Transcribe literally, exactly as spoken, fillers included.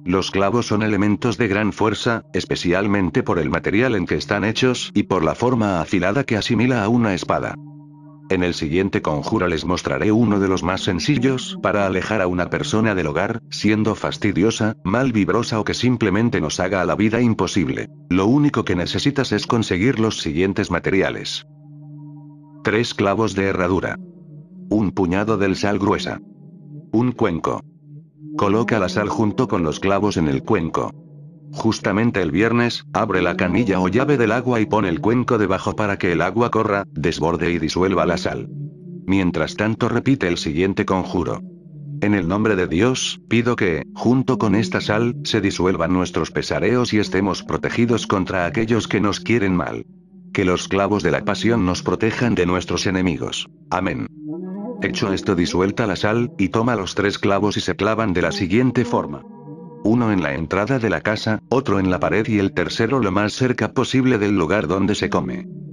Los clavos son elementos de gran fuerza, especialmente por el material en que están hechos y por la forma afilada que asimila a una espada. En el siguiente conjuro les mostraré uno de los más sencillos para alejar a una persona del hogar, siendo fastidiosa, mal vibrosa o que simplemente nos haga a la vida imposible. Lo único que necesitas es conseguir los siguientes materiales. Tres clavos de herradura. Un puñado de sal gruesa. Un cuenco. Coloca la sal junto con los clavos en el cuenco. Justamente el viernes, abre la canilla o llave del agua y pon el cuenco debajo para que el agua corra, desborde y disuelva la sal. Mientras tanto repite el siguiente conjuro. En el nombre de Dios, pido que, junto con esta sal, se disuelvan nuestros pesareos y estemos protegidos contra aquellos que nos quieren mal. Que los clavos de la pasión nos protejan de nuestros enemigos. Amén. Hecho esto, disuelta la sal, y toma los tres clavos y se clavan de la siguiente forma. Uno en la entrada de la casa, otro en la pared y el tercero lo más cerca posible del lugar donde se come.